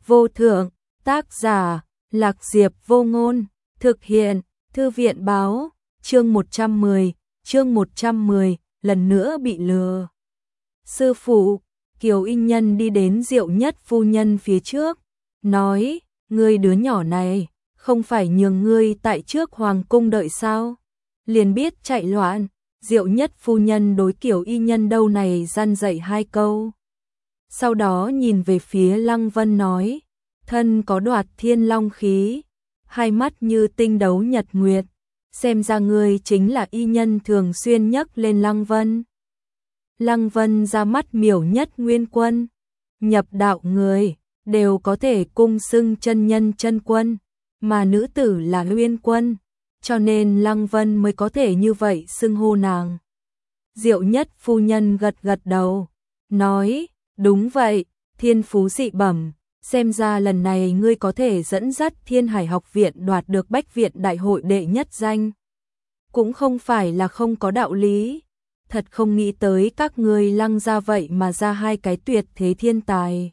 vô thượng, tác giả, Lạc Diệp Vô Ngôn, thực hiện, Thư viện báo, chương 110, lần nữa bị lừa. Sư phụ, Kiều Y Nhân đi đến Diệu Nhất phu nhân phía trước, nói, ngươi đứa nhỏ này, không phải nhường ngươi tại trước hoàng cung đợi sao? Liền biết chạy loạn. Diệu Nhất phu nhân đối Kiều Y Nhân đâu này răn dạy hai câu. Sau đó nhìn về phía Lăng Vân nói, thân có đoạt thiên long khí, hai mắt như tinh đấu nhật nguyệt, xem ra ngươi chính là Y Nhân thường xuyên nhắc lên Lăng Vân. Lăng Vân ra mắt Miểu Nhất Nguyên Quân, nhập đạo người đều có thể cung xưng chân nhân chân quân, mà nữ tử là Nguyên Quân, cho nên Lăng Vân mới có thể như vậy xưng hô nàng. Diệu Nhất phu nhân gật gật đầu, nói, đúng vậy, thiên phú dị bẩm, xem ra lần này ngươi có thể dẫn dắt Thiên Hải học viện đoạt được Bách viện đại hội đệ nhất danh. Cũng không phải là không có đạo lý, thật không nghĩ tới các ngươi Lăng ra vậy mà ra hai cái tuyệt thế thiên tài.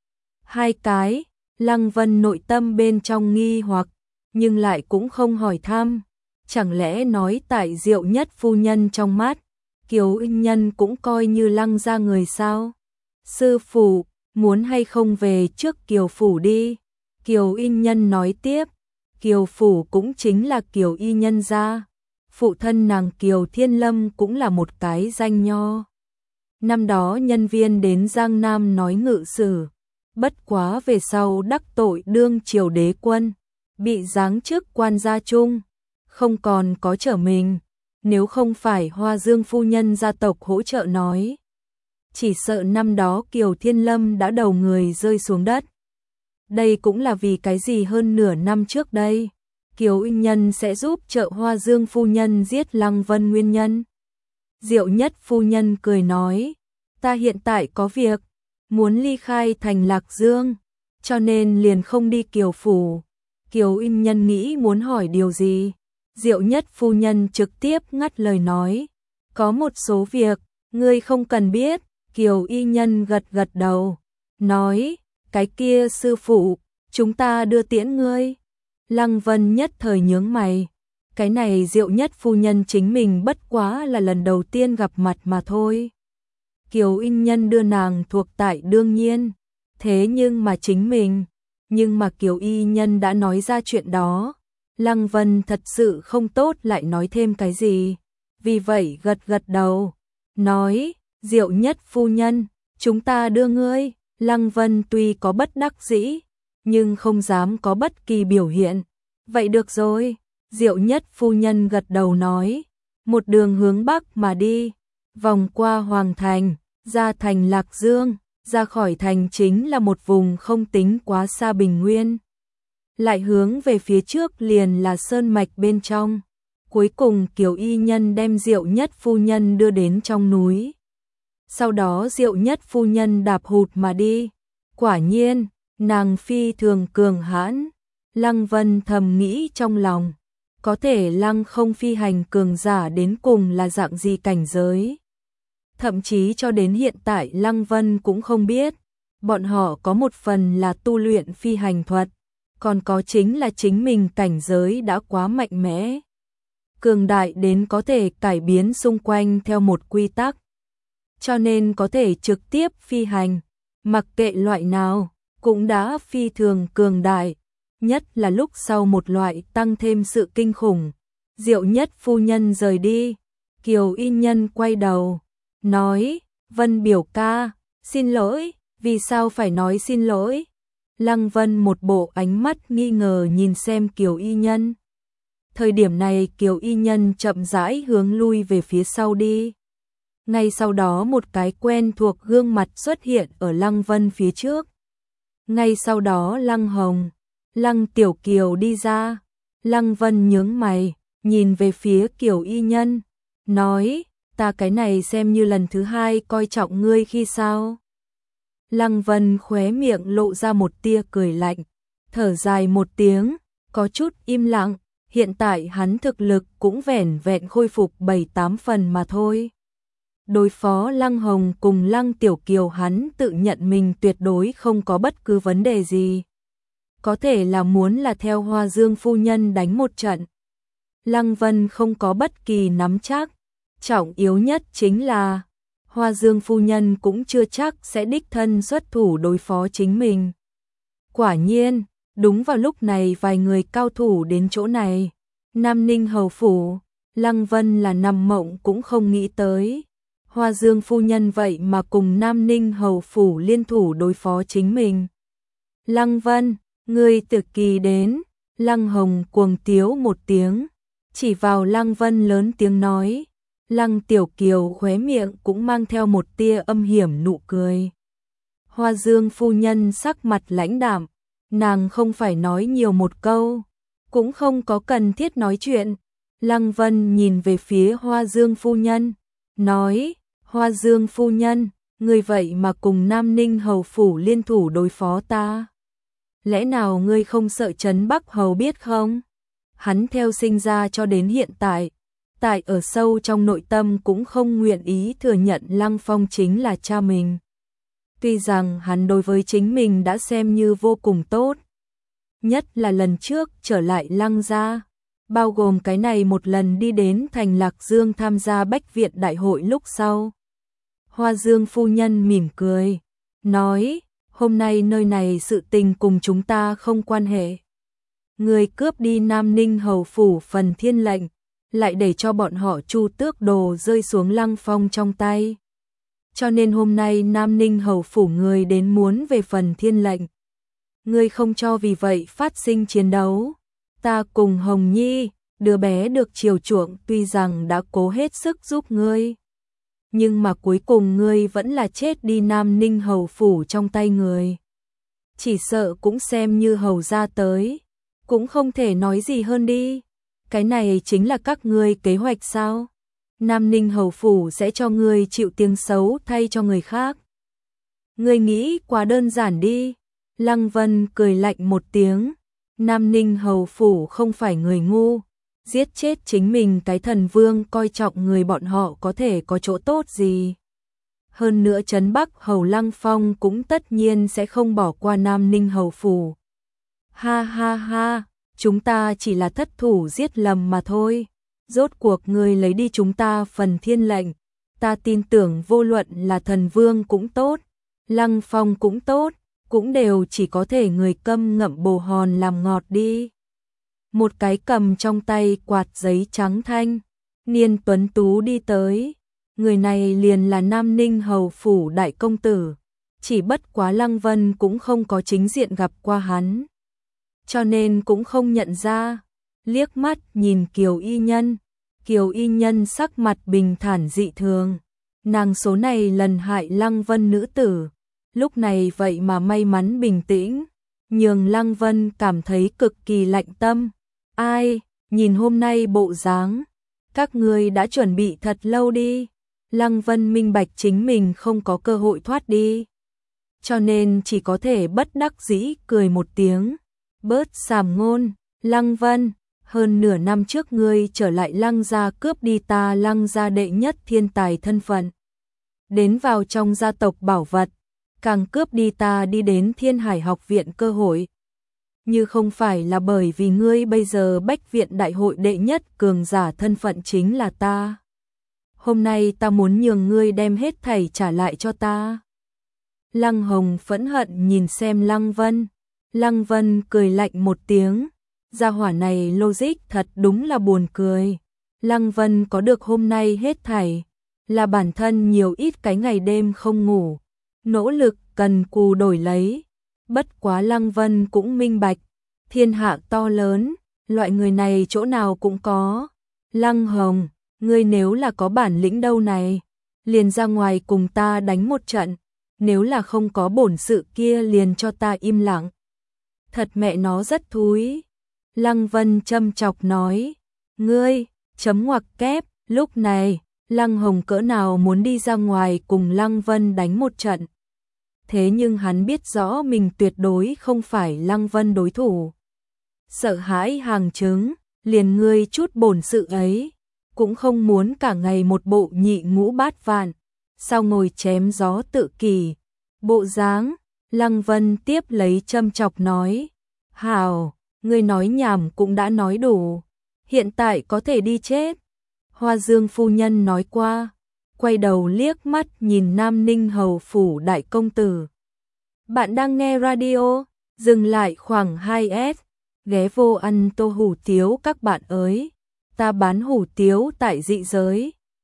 Hai cái, Lăng Vân nội tâm bên trong nghi hoặc, nhưng lại cũng không hỏi thăm, chẳng lẽ nói tại Diệu Nhất phu nhân trong mắt, Kiều Y Nhân cũng coi như Lăng ra người sao? Sư phụ, muốn hay không về trước Kiều phủ đi? Kiều Y Nhân nói tiếp, Kiều phủ cũng chính là Kiều Y Nhân gia, phụ thân nàng Kiều Thiên Lâm cũng là một cái danh nho. Năm đó nhân viên đến Giang Nam nói ngự sử, bất quá về sau đắc tội đương triều đế quân, bị giáng chức quan gia trung, không còn có trở mình, nếu không phải Hoa Dương phu nhân gia tộc hỗ trợ nói, chỉ sợ năm đó Kiều Thiên Lâm đã đầu người rơi xuống đất. Đây cũng là vì cái gì hơn nửa năm trước đây, Kiều Y Nhân sẽ giúp trợ Hoa Dương phu nhân giết Lăng Vân nguyên nhân. Diệu Nhất phu nhân cười nói, ta hiện tại có việc, muốn ly khai thành Lạc Dương, cho nên liền không đi Kiều phủ. Kiều Y Nhân nghĩ muốn hỏi điều gì, Diệu Nhất phu nhân trực tiếp ngắt lời nói, có một số việc, ngươi không cần biết. Kiều Y Nhân gật gật đầu, nói, cái kia sư phụ, chúng ta đưa tiễn ngươi. Lăng Vân nhất thời nhướng mày, cái này Diệu Nhất phu nhân chính mình bất quá là lần đầu tiên gặp mặt mà thôi. Kiều Y Nhân đưa nàng thuộc tại đương nhiên, thế nhưng mà chính mình, nhưng mà Kiều Y Nhân đã nói ra chuyện đó, Lăng Vân thật sự không tốt lại nói thêm cái gì, vì vậy gật gật đầu, nói, Diệu Nhất phu nhân, chúng ta đưa ngươi. Lăng Vân tuy có bất đắc dĩ, nhưng không dám có bất kỳ biểu hiện. Vậy được rồi, Diệu Nhất phu nhân gật đầu nói, một đường hướng bắc mà đi, vòng qua Hoàng Thành, ra thành Lạc Dương, ra khỏi thành chính là một vùng không tính quá xa bình nguyên. Lại hướng về phía trước liền là sơn mạch bên trong. Cuối cùng Kiều Y Nhân đem Diệu Nhất phu nhân đưa đến trong núi. Sau đó Diệu Nhất phu nhân đạp hụt mà đi. Quả nhiên, nàng phi thường cường hãn. Lăng Vân thầm nghĩ trong lòng, có thể Lăng không phi hành cường giả đến cùng là dạng gì cảnh giới. Thậm chí cho đến hiện tại Lăng Vân cũng không biết, bọn họ có một phần là tu luyện phi hành thuật, còn có chính là chính mình cảnh giới đã quá mạnh mẽ. Cường đại đến có thể cải biến xung quanh theo một quy tắc. Cho nên có thể trực tiếp phi hành, mặc kệ loại nào, cũng đã phi thường cường đại, nhất là lúc sau một loại tăng thêm sự kinh khủng. Diệu Nhất phu nhân rời đi, Kiều Y Nhân quay đầu, nói, Vân biểu ca, xin lỗi, vì sao phải nói xin lỗi? Lăng Vân một bộ ánh mắt nghi ngờ nhìn xem Kiều Y Nhân. Thời điểm này Kiều Y Nhân chậm rãi hướng lui về phía sau đi. Ngay sau đó một cái quen thuộc gương mặt xuất hiện ở Lăng Vân phía trước. Ngay sau đó Lăng Hồng, Lăng Tiểu Kiều đi ra. Lăng Vân nhướng mày, nhìn về phía Kiều Y Nhân, nói, ta cái này xem như lần thứ hai coi trọng ngươi khi sao. Lăng Vân khóe miệng lộ ra một tia cười lạnh, thở dài một tiếng, có chút im lặng, hiện tại hắn thực lực cũng vẻn vẹn khôi phục 7-8 phần mà thôi. Đối phó Lăng Hồng cùng Lăng Tiểu Kiều hắn tự nhận mình tuyệt đối không có bất cứ vấn đề gì. Có thể là muốn là theo Hoa Dương phu nhân đánh một trận. Lăng Vân không có bất kỳ nắm chắc, trọng yếu nhất chính là Hoa Dương phu nhân cũng chưa chắc sẽ đích thân xuất thủ đối phó chính mình. Quả nhiên, đúng vào lúc này vài người cao thủ đến chỗ này. Nam Ninh hầu phủ, Lăng Vân là nằm mộng cũng không nghĩ tới. Hoa Dương phu nhân vậy mà cùng Nam Ninh hầu phủ liên thủ đối phó chính mình. Lăng Vân, ngươi tự kỳ đến. Lăng Hồng cuồng tiếu một tiếng, chỉ vào Lăng Vân lớn tiếng nói. Lăng Tiểu Kiều khóe miệng cũng mang theo một tia âm hiểm nụ cười. Hoa Dương phu nhân sắc mặt lãnh đạm, nàng không phải nói nhiều một câu, cũng không có cần thiết nói chuyện. Lăng Vân nhìn về phía Hoa Dương phu nhân, nói, Hoa Dương phu nhân, ngươi vậy mà cùng Nam Ninh hầu phủ liên thủ đối phó ta. Lẽ nào ngươi không sợ Trấn Bắc hầu biết không? Hắn theo sinh ra cho đến hiện tại, tại ở sâu trong nội tâm cũng không nguyện ý thừa nhận Lăng Phong chính là cha mình. Tuy rằng hắn đối với chính mình đã xem như vô cùng tốt, nhất là lần trước trở lại Lăng gia, bao gồm cái này một lần đi đến thành Lạc Dương tham gia Bách Viện đại hội lúc sau. Hoa Dương phu nhân mỉm cười, nói, hôm nay nơi này sự tình cùng chúng ta không quan hệ. Người cướp đi Nam Ninh hầu phủ phần thiên lệnh, lại để cho bọn họ Chu Tước đồ rơi xuống Lăng Phong trong tay. Cho nên hôm nay Nam Ninh hầu phủ người đến muốn về phần thiên lệnh. Ngươi không cho vì vậy phát sinh chiến đấu. Ta cùng Hồng Nhi, đứa bé được chiều chuộng tuy rằng đã cố hết sức giúp ngươi. Nhưng mà cuối cùng ngươi vẫn là chết đi Nam Ninh hầu phủ trong tay người. Chỉ sợ cũng xem như hầu ra tới, cũng không thể nói gì hơn đi. Cái này chính là các ngươi kế hoạch sao? Nam Ninh hầu phủ sẽ cho ngươi chịu tiếng xấu thay cho người khác. Ngươi nghĩ quá đơn giản đi. Lăng Vân cười lạnh một tiếng. Nam Ninh hầu phủ không phải người ngu. Giết chết chính mình cái thần vương coi trọng người bọn họ có thể có chỗ tốt gì. Hơn nữa Trấn Bắc hầu Lăng Phong cũng tất nhiên sẽ không bỏ qua Nam Ninh hầu phủ. Ha ha ha, chúng ta chỉ là thất thủ giết lầm mà thôi. Rốt cuộc người lấy đi chúng ta phần thiên lệnh. Ta tin tưởng vô luận là thần vương cũng tốt, Lăng Phong cũng tốt, cũng đều chỉ có thể người câm ngậm bồ hòn làm ngọt đi. Một cái cầm trong tay quạt giấy trắng thanh, niên tuấn tú đi tới. Người này liền là Nam Ninh hầu phủ đại công tử. Chỉ bất quá Lăng Vân cũng không có chính diện gặp qua hắn, cho nên cũng không nhận ra. Liếc mắt nhìn Kiều Y Nhân, Kiều Y Nhân sắc mặt bình thản dị thường. Nàng số này lần hại Lăng Vân nữ tử, lúc này vậy mà may mắn bình tĩnh, nhường Lăng Vân cảm thấy cực kỳ lạnh tâm. Ai, nhìn hôm nay bộ dáng, các ngươi đã chuẩn bị thật lâu đi. Lăng Vân minh bạch chính mình không có cơ hội thoát đi, cho nên chỉ có thể bất đắc dĩ cười một tiếng. Bớt sàm ngôn, Lăng Vân, hơn nửa năm trước ngươi trở lại Lăng gia cướp đi ta Lăng gia đệ nhất thiên tài thân phận, đến vào trong gia tộc bảo vật, càng cướp đi ta đi đến Thiên Hải học viện cơ hội. Như không phải là bởi vì ngươi bây giờ Bách Viện đại hội đệ nhất cường giả thân phận chính là ta, hôm nay ta muốn nhường ngươi đem hết thảy trả lại cho ta. Lăng Hồng phẫn hận nhìn xem Lăng Vân. Lăng Vân cười lạnh một tiếng. Gia hỏa này logic thật đúng là buồn cười. Lăng Vân có được hôm nay hết thảy là bản thân nhiều ít cái ngày đêm không ngủ, nỗ lực cần cù đổi lấy. Bất quá Lăng Vân cũng minh bạch, thiên hạ to lớn, loại người này chỗ nào cũng có. Lăng Hồng, ngươi nếu là có bản lĩnh đâu này, liền ra ngoài cùng ta đánh một trận, nếu là không có bổn sự kia liền cho ta im lặng. Thật mẹ nó rất thúi. Lăng Vân châm chọc nói, ngươi, chấm ngoặc kép. Lúc này, Lăng Hồng cỡ nào muốn đi ra ngoài cùng Lăng Vân đánh một trận. Thế nhưng hắn biết rõ mình tuyệt đối không phải Lăng Vân đối thủ. Sợ hãi hàng trứng, liền ngươi chút bổn sự ấy, cũng không muốn cả ngày một bộ nhị ngũ bát vạn, sao ngồi chém gió tự kỷ, bộ dáng. Lăng Vân tiếp lấy châm chọc nói, hảo, ngươi nói nhảm cũng đã nói đủ, hiện tại có thể đi chết. Hoa Dương phu nhân nói qua, quay đầu liếc mắt nhìn Nam Ninh hầu phủ đại công tử. Bạn đang nghe radio, dừng lại khoảng 2S, ghé vô ăn tô hủ tiếu các bạn ơi, ta bán hủ tiếu tại dị giới.